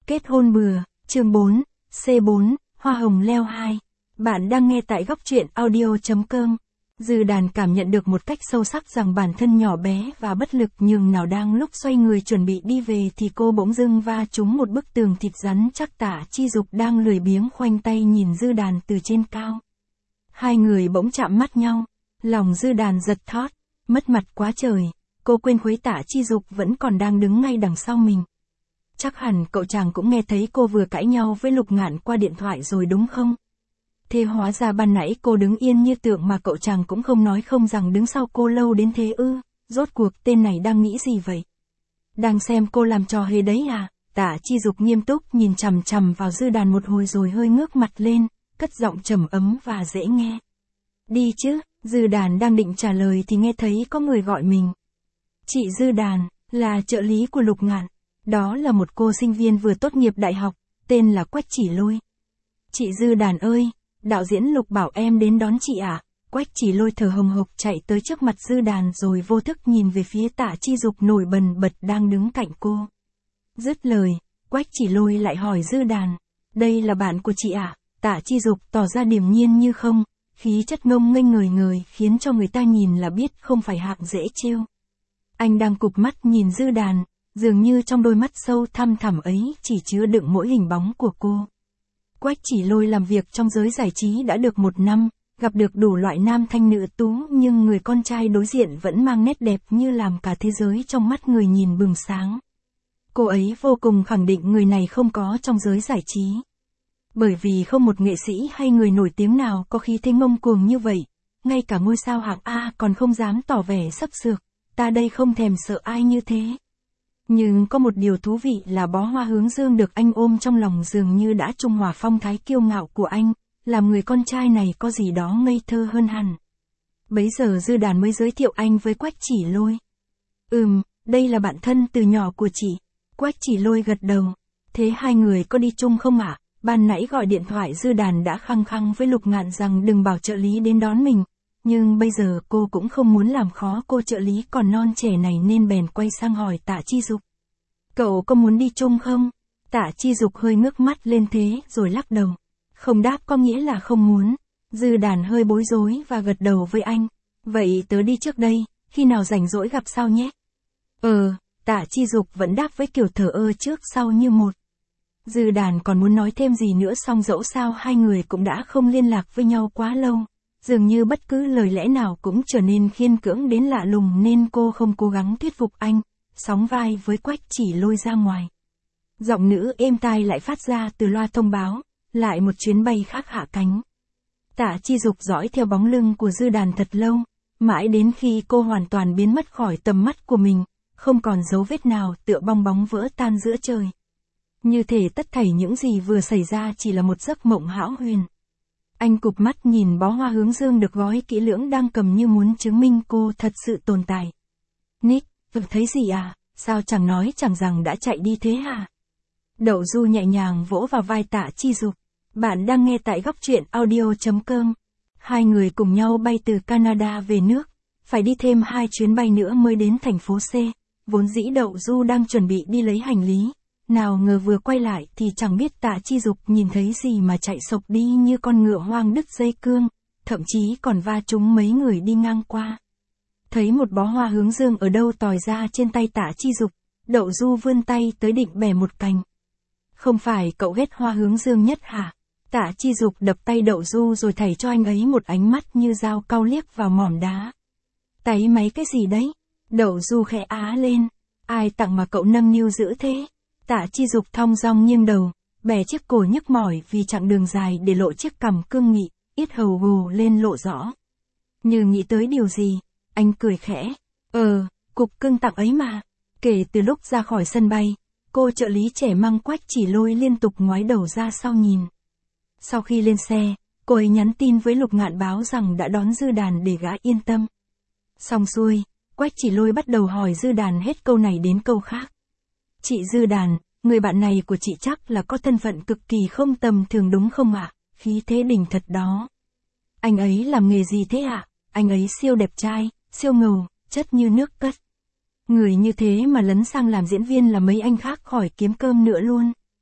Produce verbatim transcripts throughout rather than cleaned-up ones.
Kết hôn bừa, chương bốn, C bốn, Hoa hồng leo hai. Bạn đang nghe tại góc truyện audio.com. Dư Đàn cảm nhận được một cách sâu sắc rằng bản thân nhỏ bé và bất lực, nhưng nào đang lúc xoay người chuẩn bị đi về thì cô bỗng dưng va trúng một bức tường thịt rắn chắc. Tả Chi Dục đang lười biếng khoanh tay nhìn Dư Đàn từ trên cao. Hai người bỗng chạm mắt nhau, lòng Dư Đàn giật thót, mất mặt quá trời, cô quên khuấy Tả Chi Dục vẫn còn đang đứng ngay đằng sau mình. Chắc hẳn cậu chàng cũng nghe thấy cô vừa cãi nhau với Lục Ngạn qua điện thoại rồi đúng không? Thế hóa ra ban nãy cô đứng yên như tượng mà cậu chàng cũng không nói không rằng đứng sau cô lâu đến thế ư? Rốt cuộc tên này đang nghĩ gì vậy? Đang xem cô làm trò hề đấy à? Tả Chi Dục nghiêm túc nhìn chằm chằm vào Dư Đàn một hồi rồi hơi ngước mặt lên, cất giọng trầm ấm và dễ nghe. Đi chứ? Dư Đàn đang định trả lời thì nghe thấy có người gọi mình. Chị Dư Đàn, là trợ lý của Lục Ngạn. Đó là một cô sinh viên vừa tốt nghiệp đại học, tên là Quách Chỉ Lôi. Chị Dư Đàn ơi, đạo diễn Lục bảo em đến đón chị ạ. À? Quách Chỉ Lôi thở hồng hộc chạy tới trước mặt Dư Đàn rồi vô thức nhìn về phía Tả Chi Dục nổi bần bật đang đứng cạnh cô. Dứt lời, Quách Chỉ Lôi lại hỏi Dư Đàn, đây là bạn của chị ạ? À? Tả Chi Dục tỏ ra điềm nhiên như không, khí chất ngông nghênh ngời ngời khiến cho người ta nhìn là biết không phải hạng dễ trêu. Anh đang cụp mắt nhìn Dư Đàn, dường như trong đôi mắt sâu thăm thẳm ấy chỉ chứa đựng mỗi hình bóng của cô. Quách Chỉ Lôi làm việc trong giới giải trí đã được một năm, gặp được đủ loại nam thanh nữ tú, nhưng người con trai đối diện vẫn mang nét đẹp như làm cả thế giới trong mắt người nhìn bừng sáng. Cô ấy vô cùng khẳng định người này không có trong giới giải trí. Bởi vì không một nghệ sĩ hay người nổi tiếng nào có khí thế ngông cuồng như vậy, ngay cả ngôi sao hạng A còn không dám tỏ vẻ sấp sược, ta đây không thèm sợ ai như thế. Nhưng có một điều thú vị là Bó Hoa Hướng Dương được anh ôm trong lòng dường như đã trung hòa phong thái kiêu ngạo của anh, làm người con trai này có gì đó ngây thơ hơn hẳn. Bấy giờ Dư Đàn mới giới thiệu anh với Quách Chỉ Lôi. Ừm, đây là bạn thân từ nhỏ của chị. Quách Chỉ Lôi gật đầu. Thế hai người có đi chung không ạ? À? Ban nãy gọi điện thoại Dư Đàn đã khăng khăng với Lục Ngạn rằng đừng bảo trợ lý đến đón mình. Nhưng bây giờ cô cũng không muốn làm khó cô trợ lý còn non trẻ này nên bèn quay sang hỏi Tả Chi Dục. Cậu có muốn đi chung không? Tả Chi Dục hơi ngước mắt lên thế rồi lắc đầu. Không đáp có nghĩa là không muốn. Dư Đàn hơi bối rối và gật đầu với anh. Vậy tớ đi trước đây, khi nào rảnh rỗi gặp sau nhé. Ờ, Tả Chi Dục vẫn đáp với kiểu thờ ơ trước sau như một. Dư Đàn còn muốn nói thêm gì nữa song dẫu sao hai người cũng đã không liên lạc với nhau quá lâu. Dường như bất cứ lời lẽ nào cũng trở nên khiên cưỡng đến lạ lùng nên cô không cố gắng thuyết phục anh, sóng vai với Quách Chỉ Lôi ra ngoài. Giọng nữ êm tai lại phát ra từ loa thông báo, lại một chuyến bay khác hạ cánh. Tả Chi Dục dõi theo bóng lưng của Dư Đàn thật lâu, mãi đến khi cô hoàn toàn biến mất khỏi tầm mắt của mình, không còn dấu vết nào tựa bong bóng vỡ tan giữa trời. Như thể tất thảy những gì vừa xảy ra chỉ là một giấc mộng hão huyền. Anh cụp mắt nhìn bó hoa hướng dương được gói kỹ lưỡng đang cầm như muốn chứng minh cô thật sự tồn tại. Nick, vực thấy gì à? Sao chẳng nói chẳng rằng đã chạy đi thế hả? Đậu Du nhẹ nhàng vỗ vào vai Tả Chi Dục. Bạn đang nghe tại góc truyện audio.com. Hai người cùng nhau bay từ Canada về nước, phải đi thêm hai chuyến bay nữa mới đến thành phố C. Vốn dĩ Đậu Du đang chuẩn bị đi lấy hành lý. Nào ngờ vừa quay lại thì chẳng biết Tả Chi Dục nhìn thấy gì mà chạy sộc đi như con ngựa hoang đứt dây cương, thậm chí còn va trúng mấy người đi ngang qua. Thấy một bó hoa hướng dương ở đâu tòi ra trên tay Tả Chi Dục, Đậu Du vươn tay tới định bẻ một cành. Không phải cậu ghét hoa hướng dương nhất hả? Tả Chi Dục đập tay Đậu Du rồi thảy cho anh ấy một ánh mắt như dao cau liếc vào mỏm đá. Táy máy cái gì đấy? Đậu Du khẽ á lên. Ai tặng mà cậu nâng niu dữ thế? Tả Chi Dục thong dong nghiêng đầu, bẻ chiếc cổ nhức mỏi vì chặng đường dài để lộ chiếc cằm cương nghị, yết hầu gồ lên lộ rõ. Như nghĩ tới điều gì, anh cười khẽ. Ờ, cục cưng tặng ấy mà. Kể từ lúc ra khỏi sân bay, cô trợ lý trẻ mang Quách Chỉ Lôi liên tục ngoái đầu ra sau nhìn. Sau khi lên xe, cô ấy nhắn tin với Lục Ngạn báo rằng đã đón Dư Đàn để gã yên tâm. Xong xuôi, Quách Chỉ Lôi bắt đầu hỏi Dư Đàn hết câu này đến câu khác. Chị Dư Đàn, người bạn này của chị chắc là có thân phận cực kỳ không tầm thường đúng không ạ? À? Khí thế đỉnh thật đó. Anh ấy làm nghề gì thế ạ? À? Anh ấy siêu đẹp trai, siêu ngầu, chất như nước cất. Người như thế mà lấn sang làm diễn viên là mấy anh khác khỏi kiếm cơm nữa luôn.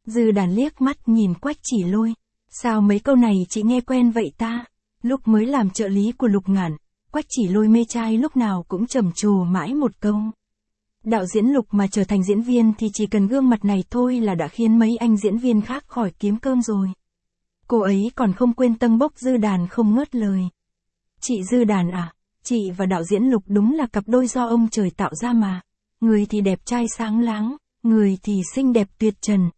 Dư Đàn liếc mắt nhìn Quách Chỉ Lôi. Sao mấy câu này chị nghe quen vậy ta? Lúc mới làm trợ lý của Lục Ngạn, Quách Chỉ Lôi mê trai lúc nào cũng trầm trồ mãi một câu. Đạo diễn Lục mà trở thành diễn viên thì chỉ cần gương mặt này thôi là đã khiến mấy anh diễn viên khác khỏi kiếm cơm rồi. Cô ấy còn không quên tâng bốc Dư Đàn không ngớt lời. Chị Dư Đàn à, chị và đạo diễn Lục đúng là cặp đôi do ông trời tạo ra mà. Người thì đẹp trai sáng láng, người thì xinh đẹp tuyệt trần,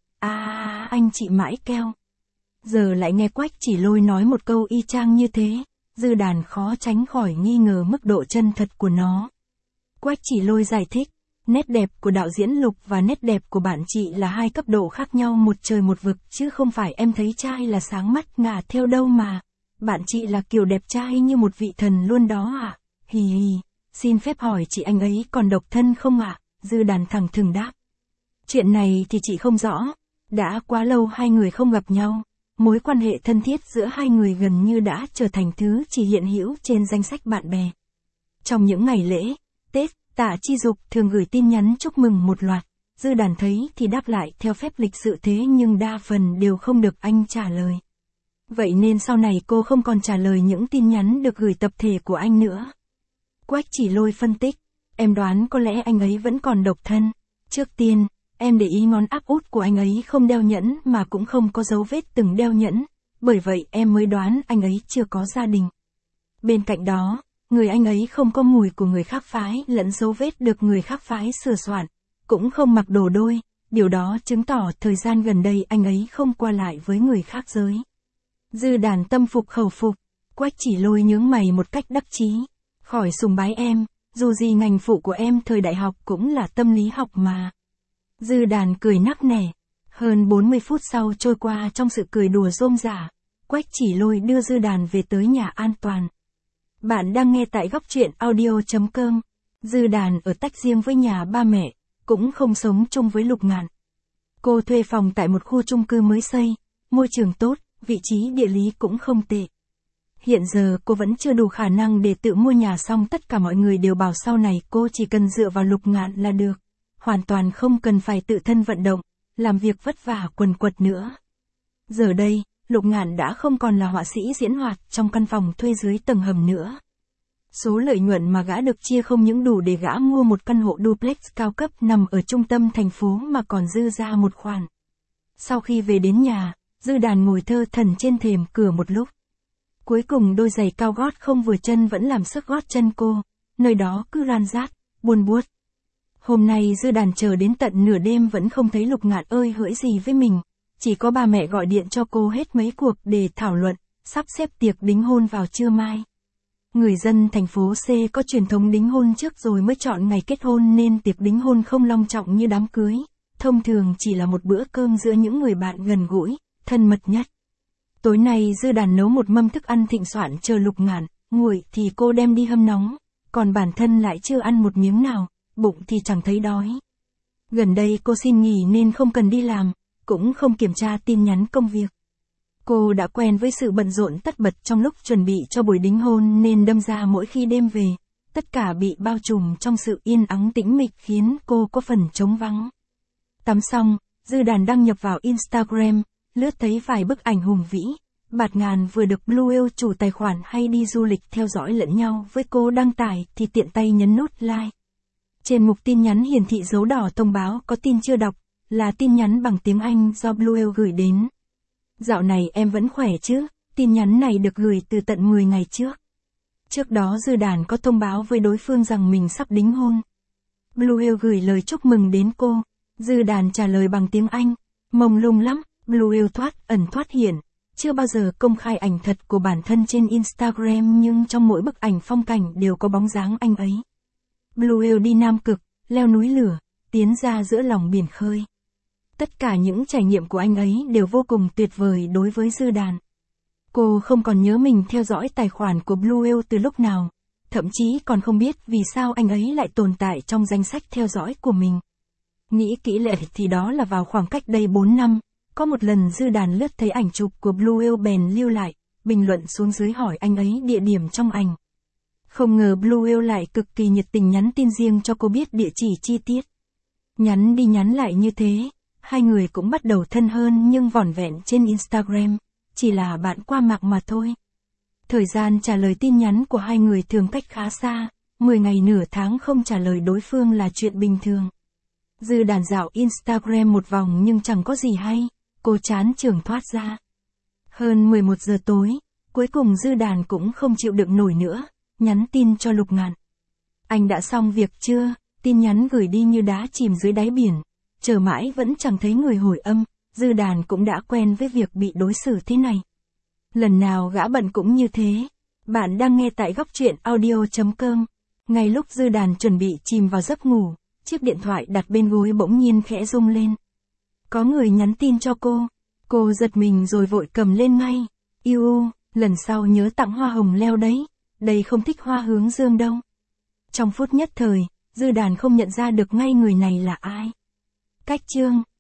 à anh chị mãi keo. Giờ lại nghe Quách Chỉ Lôi nói một câu y chang như thế, Dư Đàn khó tránh khỏi nghi ngờ mức độ chân thật của nó. Quách Chỉ Lôi giải thích, nét đẹp của đạo diễn Lục và nét đẹp của bạn chị là hai cấp độ khác nhau một trời một vực, chứ không phải em thấy trai là sáng mắt ngả theo đâu mà. Bạn chị là kiểu đẹp trai như một vị thần luôn đó ạ. À? Hì hì, xin phép hỏi chị anh ấy còn độc thân không ạ? À? Dư Đàn thẳng thừng đáp. Chuyện này thì chị không rõ, đã quá lâu hai người không gặp nhau. Mối quan hệ thân thiết giữa hai người gần như đã trở thành thứ chỉ hiện hữu trên danh sách bạn bè. Trong những ngày lễ, Tết, Tạ Chi Dục thường gửi tin nhắn chúc mừng một loạt. Dư Đàn thấy thì đáp lại theo phép lịch sự thế nhưng đa phần đều không được anh trả lời. Vậy nên sau này cô không còn trả lời những tin nhắn được gửi tập thể của anh nữa. Quách Chỉ Lôi phân tích, em đoán có lẽ anh ấy vẫn còn độc thân. Trước tiên, em để ý ngón áp út của anh ấy không đeo nhẫn mà cũng không có dấu vết từng đeo nhẫn, bởi vậy em mới đoán anh ấy chưa có gia đình. Bên cạnh đó, người anh ấy không có mùi của người khác phái lẫn dấu vết được người khác phái sửa soạn, cũng không mặc đồ đôi, điều đó chứng tỏ thời gian gần đây anh ấy không qua lại với người khác giới. Dư Đàn tâm phục khẩu phục, Quách Chỉ Lôi nhướng mày một cách đắc chí, khỏi sùng bái em, dù gì ngành phụ của em thời đại học cũng là tâm lý học mà. Dư Đàn cười nắc nẻ. Hơn bốn mươi phút sau trôi qua trong sự cười đùa rôm rả, Quách Chỉ Lôi đưa Dư Đàn về tới nhà an toàn. Bạn đang nghe tại góc truyện audio chấm com. Dư Đàn ở tách riêng với nhà ba mẹ, cũng không sống chung với Lục Ngạn. Cô thuê phòng tại một khu chung cư mới xây, môi trường tốt, vị trí địa lý cũng không tệ. Hiện giờ cô vẫn chưa đủ khả năng để tự mua nhà, xong tất cả mọi người đều bảo sau này cô chỉ cần dựa vào Lục Ngạn là được. Hoàn toàn không cần phải tự thân vận động, làm việc vất vả quần quật nữa. Giờ đây, Lục Ngạn đã không còn là họa sĩ diễn hoạt trong căn phòng thuê dưới tầng hầm nữa. Số lợi nhuận mà gã được chia không những đủ để gã mua một căn hộ duplex cao cấp nằm ở trung tâm thành phố mà còn dư ra một khoản. Sau khi về đến nhà, Dư Đàn ngồi thơ thẩn trên thềm cửa một lúc. Cuối cùng đôi giày cao gót không vừa chân vẫn làm sức gót chân cô, nơi đó cứ ran rát, buồn buốt. Hôm nay Dư Đàn chờ đến tận nửa đêm vẫn không thấy Lục Ngạn ơi hỡi gì với mình, chỉ có ba mẹ gọi điện cho cô hết mấy cuộc để thảo luận, sắp xếp tiệc đính hôn vào trưa mai. Người dân thành phố C có truyền thống đính hôn trước rồi mới chọn ngày kết hôn nên tiệc đính hôn không long trọng như đám cưới, thông thường chỉ là một bữa cơm giữa những người bạn gần gũi, thân mật nhất. Tối nay Dư Đàn nấu một mâm thức ăn thịnh soạn chờ Lục Ngạn, nguội thì cô đem đi hâm nóng, còn bản thân lại chưa ăn một miếng nào, bụng thì chẳng thấy đói. Gần đây cô xin nghỉ nên không cần đi làm, cũng không kiểm tra tin nhắn công việc. Cô đã quen với sự bận rộn tất bật trong lúc chuẩn bị cho buổi đính hôn nên đâm ra mỗi khi đêm về, tất cả bị bao trùm trong sự yên ắng tĩnh mịch khiến cô có phần trống vắng. Tắm xong, Dư Đàn đăng nhập vào Instagram, lướt thấy vài bức ảnh hùng vĩ, bạt ngàn vừa được Blue Whale chủ tài khoản hay đi du lịch theo dõi lẫn nhau với cô đăng tải thì tiện tay nhấn nút like. Trên mục tin nhắn hiển thị dấu đỏ thông báo có tin chưa đọc, là tin nhắn bằng tiếng Anh do Blue Whale gửi đến. Dạo này em vẫn khỏe chứ, tin nhắn này được gửi từ tận mười ngày trước. Trước đó Dư Đàn có thông báo với đối phương rằng mình sắp đính hôn. Blue Whale gửi lời chúc mừng đến cô, Dư Đàn trả lời bằng tiếng Anh, mông lung lắm, Blue Whale thoát ẩn thoát hiện, chưa bao giờ công khai ảnh thật của bản thân trên Instagram nhưng trong mỗi bức ảnh phong cảnh đều có bóng dáng anh ấy. Blue Whale đi Nam Cực, leo núi lửa, tiến ra giữa lòng biển khơi. Tất cả những trải nghiệm của anh ấy đều vô cùng tuyệt vời đối với Dư Đàn. Cô không còn nhớ mình theo dõi tài khoản của Blue Whale từ lúc nào, thậm chí còn không biết vì sao anh ấy lại tồn tại trong danh sách theo dõi của mình. Nghĩ kỹ lại thì đó là vào khoảng cách đây bốn năm, có một lần Dư Đàn lướt thấy ảnh chụp của Blue Whale bèn lưu lại, bình luận xuống dưới hỏi anh ấy địa điểm trong ảnh. Không ngờ Blue Whale lại cực kỳ nhiệt tình nhắn tin riêng cho cô biết địa chỉ chi tiết. Nhắn đi nhắn lại như thế, hai người cũng bắt đầu thân hơn nhưng vỏn vẹn trên Instagram, chỉ là bạn qua mạng mà thôi. Thời gian trả lời tin nhắn của hai người thường cách khá xa, mười ngày nửa tháng không trả lời đối phương là chuyện bình thường. Dư Đàn dạo Instagram một vòng nhưng chẳng có gì hay, cô chán chường thoát ra. Hơn mười một giờ tối, cuối cùng Dư Đàn cũng không chịu đựng nổi nữa, nhắn tin cho Lục Ngạn. Anh đã xong việc chưa? Tin nhắn gửi đi như đá chìm dưới đáy biển, chờ mãi vẫn chẳng thấy người hồi âm, Dư Đàn cũng đã quen với việc bị đối xử thế này. Lần nào gã bận cũng như thế. Bạn đang nghe tại góc truyện audio chấm com. Ngay lúc Dư Đàn chuẩn bị chìm vào giấc ngủ, chiếc điện thoại đặt bên gối bỗng nhiên khẽ rung lên. Có người nhắn tin cho cô. Cô giật mình rồi vội cầm lên ngay. Yêu u, lần sau nhớ tặng hoa hồng leo đấy. Đây không thích hoa hướng dương đâu. Trong phút nhất thời, Dư Đàn không nhận ra được ngay người này là ai. Cách chương